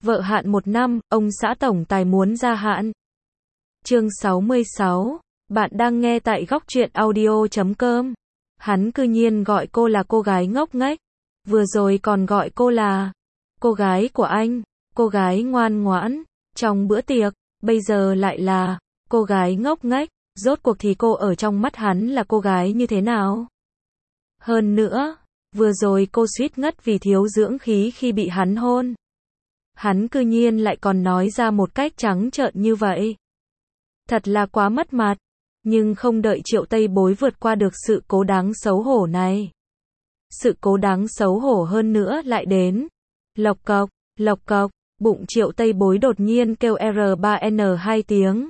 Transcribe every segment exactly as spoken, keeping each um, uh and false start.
Vợ hạn một năm, ông xã tổng tài muốn gia hạn. Chương sáu mươi sáu, bạn đang nghe tại góc truyện audio chấm com. Hắn cư nhiên gọi cô là cô gái ngốc nghếch. Vừa rồi còn gọi cô là cô gái của anh, cô gái ngoan ngoãn, trong bữa tiệc, bây giờ lại là cô gái ngốc nghếch. Rốt cuộc thì cô ở trong mắt hắn là cô gái như thế nào? Hơn nữa, vừa rồi cô suýt ngất vì thiếu dưỡng khí khi bị hắn hôn. Hắn cư nhiên lại còn nói ra một cách trắng trợn như vậy. Thật là quá mất mặt. Nhưng không đợi Triệu Tây Bối vượt qua được sự cố đáng xấu hổ này. Sự cố đáng xấu hổ hơn nữa lại đến. Lộc cộc, lộc cộc, bụng Triệu Tây Bối đột nhiên kêu R ba N hai tiếng.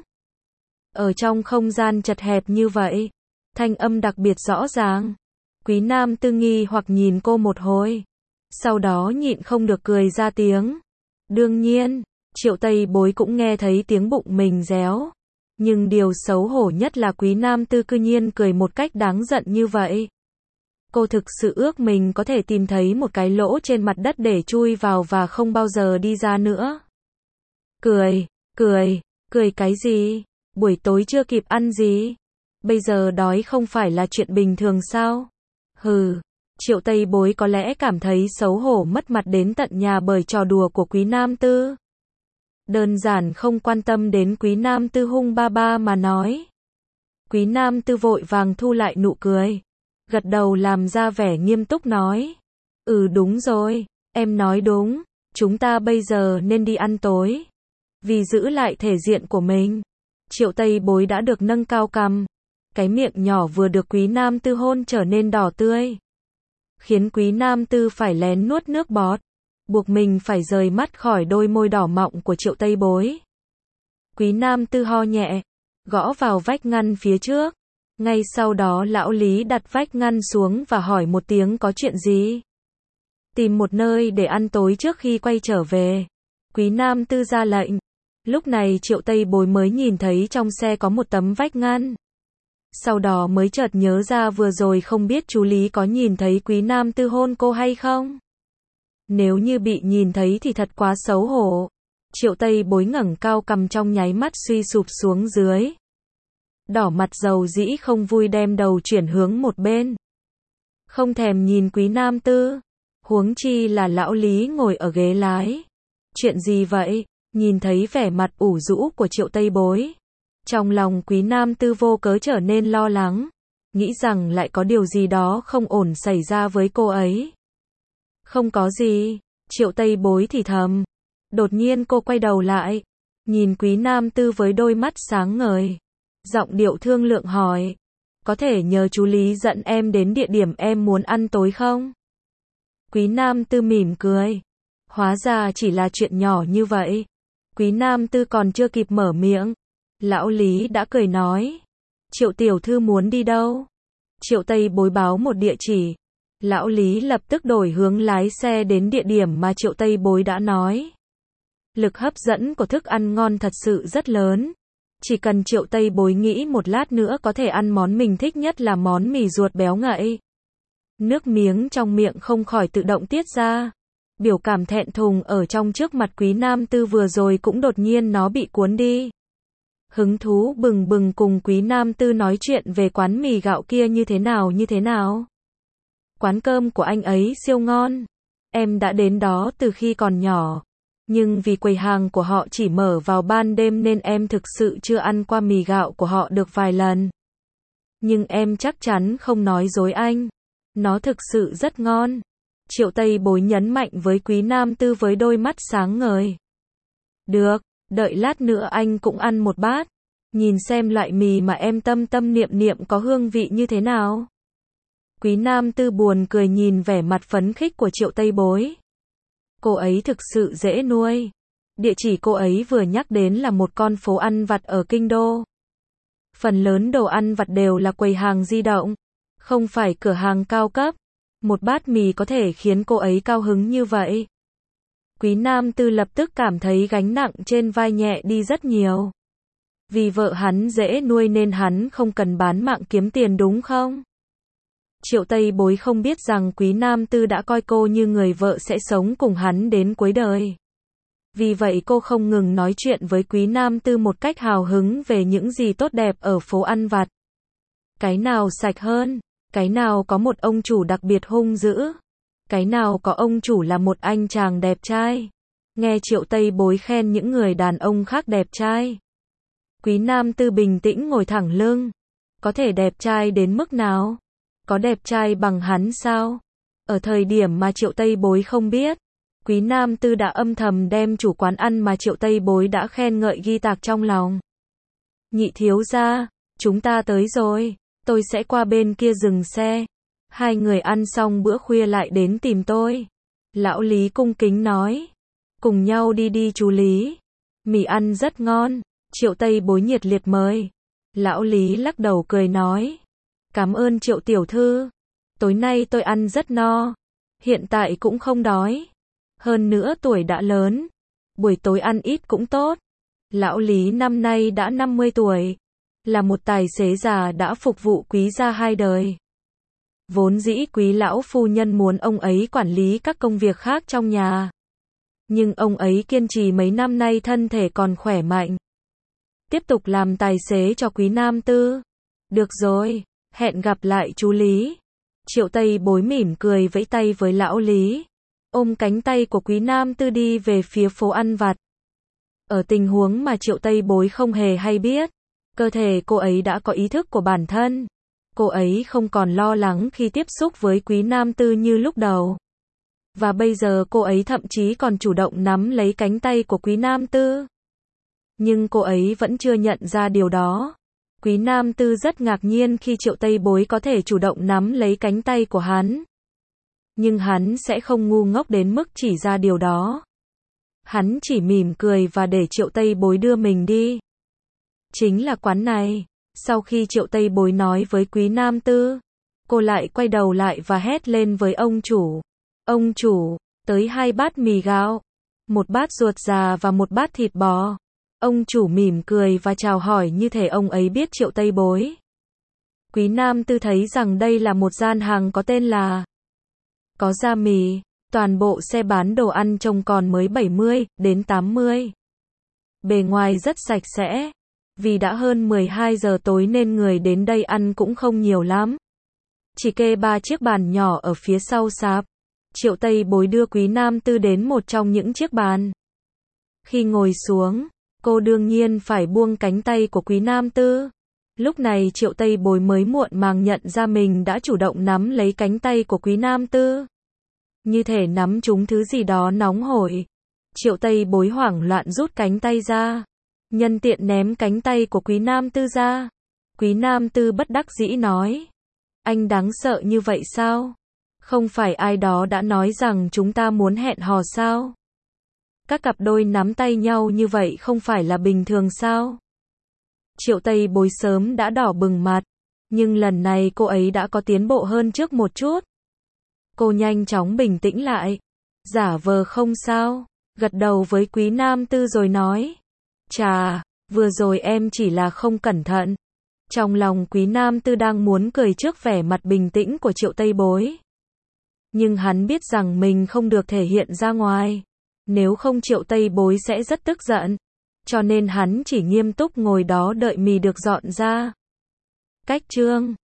Ở trong không gian chật hẹp như vậy, thanh âm đặc biệt rõ ràng. Quý Nam Tư nghi hoặc nhìn cô một hồi. Sau đó nhịn không được cười ra tiếng. Đương nhiên, Triệu Tây Bối cũng nghe thấy tiếng bụng mình réo. Nhưng điều xấu hổ nhất là Quý Nam Tư cư nhiên cười một cách đáng giận như vậy. Cô thực sự ước mình có thể tìm thấy một cái lỗ trên mặt đất để chui vào và không bao giờ đi ra nữa. Cười, cười, cười cái gì? Buổi tối chưa kịp ăn gì? Bây giờ đói không phải là chuyện bình thường sao? Hừ, Triệu Tây Bối có lẽ cảm thấy xấu hổ mất mặt đến tận nhà bởi trò đùa của Quý Nam Tư. Đơn giản không quan tâm đến Quý Nam Tư hung ba ba mà nói. Quý Nam Tư vội vàng thu lại nụ cười. Gật đầu làm ra vẻ nghiêm túc nói. Ừ đúng rồi, em nói đúng, chúng ta bây giờ nên đi ăn tối. Vì giữ lại thể diện của mình, Triệu Tây Bối đã được nâng cao cằm. Cái miệng nhỏ vừa được Quý Nam Tư hôn trở nên đỏ tươi. Khiến Quý Nam Tư phải lén nuốt nước bọt. Buộc mình phải rời mắt khỏi đôi môi đỏ mọng của Triệu Tây Bối. Quý Nam Tư ho nhẹ, gõ vào vách ngăn phía trước. Ngay sau đó lão Lý đặt vách ngăn xuống và hỏi một tiếng có chuyện gì. Tìm một nơi để ăn tối trước khi quay trở về. Quý Nam Tư ra lệnh. Lúc này Triệu Tây Bối mới nhìn thấy trong xe có một tấm vách ngăn. Sau đó mới chợt nhớ ra vừa rồi không biết chú Lý có nhìn thấy Quý Nam Tư hôn cô hay không. Nếu như bị nhìn thấy thì thật quá xấu hổ. Triệu Tây Bối ngẩng cao cằm trong nháy mắt suy sụp xuống dưới. Đỏ mặt dầu dĩ không vui đem đầu chuyển hướng một bên. Không thèm nhìn Quý Nam Tư. Huống chi là lão Lý ngồi ở ghế lái. Chuyện gì vậy? Nhìn thấy vẻ mặt ủ rũ của Triệu Tây Bối. Trong lòng Quý Nam Tư vô cớ trở nên lo lắng. Nghĩ rằng lại có điều gì đó không ổn xảy ra với cô ấy. Không có gì, Triệu Tây Bối thì thầm. Đột nhiên cô quay đầu lại. Nhìn Quý Nam Tư với đôi mắt sáng ngời. Giọng điệu thương lượng hỏi. Có thể nhờ chú Lý dẫn em đến địa điểm em muốn ăn tối không? Quý Nam Tư mỉm cười. Hóa ra chỉ là chuyện nhỏ như vậy. Quý Nam Tư còn chưa kịp mở miệng. Lão Lý đã cười nói. Triệu tiểu thư muốn đi đâu? Triệu Tây Bối báo một địa chỉ. Lão Lý lập tức đổi hướng lái xe đến địa điểm mà Triệu Tây Bối đã nói. Lực hấp dẫn của thức ăn ngon thật sự rất lớn. Chỉ cần Triệu Tây Bối nghĩ một lát nữa có thể ăn món mình thích nhất là món mì ruột béo ngậy. Nước miếng trong miệng không khỏi tự động tiết ra. Biểu cảm thẹn thùng ở trong trước mặt Quý Nam Tư vừa rồi cũng đột nhiên nó bị cuốn đi. Hứng thú bừng bừng cùng Quý Nam Tư nói chuyện về quán mì gạo kia như thế nào như thế nào. Quán cơm của anh ấy siêu ngon. Em đã đến đó từ khi còn nhỏ. Nhưng vì quầy hàng của họ chỉ mở vào ban đêm nên em thực sự chưa ăn qua mì gạo của họ được vài lần. Nhưng em chắc chắn không nói dối anh. Nó thực sự rất ngon. Triệu Tây Bối nhấn mạnh với Quý Nam Tư với đôi mắt sáng ngời. Được, đợi lát nữa anh cũng ăn một bát. Nhìn xem loại mì mà em tâm tâm niệm niệm có hương vị như thế nào. Quý Nam Tư buồn cười nhìn vẻ mặt phấn khích của Triệu Tây Bối. Cô ấy thực sự dễ nuôi. Địa chỉ cô ấy vừa nhắc đến là một con phố ăn vặt ở Kinh Đô. Phần lớn đồ ăn vặt đều là quầy hàng di động. Không phải cửa hàng cao cấp. Một bát mì có thể khiến cô ấy cao hứng như vậy. Quý Nam Tư lập tức cảm thấy gánh nặng trên vai nhẹ đi rất nhiều. Vì vợ hắn dễ nuôi nên hắn không cần bán mạng kiếm tiền đúng không? Triệu Tây Bối không biết rằng Quý Nam Tư đã coi cô như người vợ sẽ sống cùng hắn đến cuối đời. Vì vậy cô không ngừng nói chuyện với Quý Nam Tư một cách hào hứng về những gì tốt đẹp ở phố ăn vặt. Cái nào sạch hơn? Cái nào có một ông chủ đặc biệt hung dữ? Cái nào có ông chủ là một anh chàng đẹp trai? Nghe Triệu Tây Bối khen những người đàn ông khác đẹp trai. Quý Nam Tư bình tĩnh ngồi thẳng lưng. Có thể đẹp trai đến mức nào? Có đẹp trai bằng hắn sao? Ở thời điểm mà Triệu Tây Bối không biết, Quý Nam Tư đã âm thầm đem chủ quán ăn mà Triệu Tây Bối đã khen ngợi ghi tạc trong lòng. Nhị thiếu gia, chúng ta tới rồi, tôi sẽ qua bên kia dừng xe. Hai người ăn xong bữa khuya lại đến tìm tôi. Lão Lý cung kính nói. Cùng nhau đi đi chú Lý. Mì ăn rất ngon. Triệu Tây Bối nhiệt liệt mời. Lão Lý lắc đầu cười nói. Cảm ơn Triệu tiểu thư. Tối nay tôi ăn rất no. Hiện tại cũng không đói. Hơn nữa tuổi đã lớn. Buổi tối ăn ít cũng tốt. Lão Lý năm nay đã năm mươi tuổi. Là một tài xế già đã phục vụ Quý gia hai đời. Vốn dĩ Quý lão phu nhân muốn ông ấy quản lý các công việc khác trong nhà. Nhưng ông ấy kiên trì mấy năm nay thân thể còn khỏe mạnh. Tiếp tục làm tài xế cho Quý Nam Tư. Được rồi, hẹn gặp lại chú Lý. Triệu Tây Bối mỉm cười vẫy tay với lão Lý. Ôm cánh tay của Quý Nam Tư đi về phía phố ăn vặt. Ở tình huống mà Triệu Tây Bối không hề hay biết, cơ thể cô ấy đã có ý thức của bản thân. Cô ấy không còn lo lắng khi tiếp xúc với Quý Nam Tư như lúc đầu. Và bây giờ cô ấy thậm chí còn chủ động nắm lấy cánh tay của Quý Nam Tư. Nhưng cô ấy vẫn chưa nhận ra điều đó. Quý Nam Tư rất ngạc nhiên khi Triệu Tây Bối có thể chủ động nắm lấy cánh tay của hắn. Nhưng hắn sẽ không ngu ngốc đến mức chỉ ra điều đó. Hắn chỉ mỉm cười và để Triệu Tây Bối đưa mình đi. Chính là quán này. Sau khi Triệu Tây Bối nói với Quý Nam Tư, cô lại quay đầu lại và hét lên với ông chủ. Ông chủ, tới hai bát mì gạo, một bát ruột già và một bát thịt bò. Ông chủ mỉm cười và chào hỏi như thể ông ấy biết Triệu Tây Bối. Quý Nam Tư thấy rằng đây là một gian hàng có tên là Có Gia Mì. Toàn bộ xe bán đồ ăn trông còn mới bảy mươi đến tám mươi. Bề ngoài rất sạch sẽ. Vì đã hơn mười hai giờ tối nên người đến đây ăn cũng không nhiều lắm. Chỉ kê ba chiếc bàn nhỏ ở phía sau sạp. Triệu Tây Bối đưa Quý Nam Tư đến một trong những chiếc bàn. Khi ngồi xuống, cô đương nhiên phải buông cánh tay của Quý Nam Tư. Lúc này Triệu Tây Bối mới muộn màng nhận ra mình đã chủ động nắm lấy cánh tay của Quý Nam Tư. Như thể nắm trúng thứ gì đó nóng hổi. Triệu Tây Bối hoảng loạn rút cánh tay ra. Nhân tiện ném cánh tay của Quý Nam Tư ra. Quý Nam Tư bất đắc dĩ nói. Anh đáng sợ như vậy sao? Không phải ai đó đã nói rằng chúng ta muốn hẹn hò sao? Các cặp đôi nắm tay nhau như vậy không phải là bình thường sao? Triệu Tây Bối sớm đã đỏ bừng mặt. Nhưng lần này cô ấy đã có tiến bộ hơn trước một chút. Cô nhanh chóng bình tĩnh lại. Giả vờ không sao. Gật đầu với Quý Nam Tư rồi nói. Chà, vừa rồi em chỉ là không cẩn thận. Trong lòng Quý Nam Tư đang muốn cười trước vẻ mặt bình tĩnh của Triệu Tây Bối. Nhưng hắn biết rằng mình không được thể hiện ra ngoài. Nếu không Triệu Tây Bối sẽ rất tức giận. Cho nên hắn chỉ nghiêm túc ngồi đó đợi mì được dọn ra. Cách chương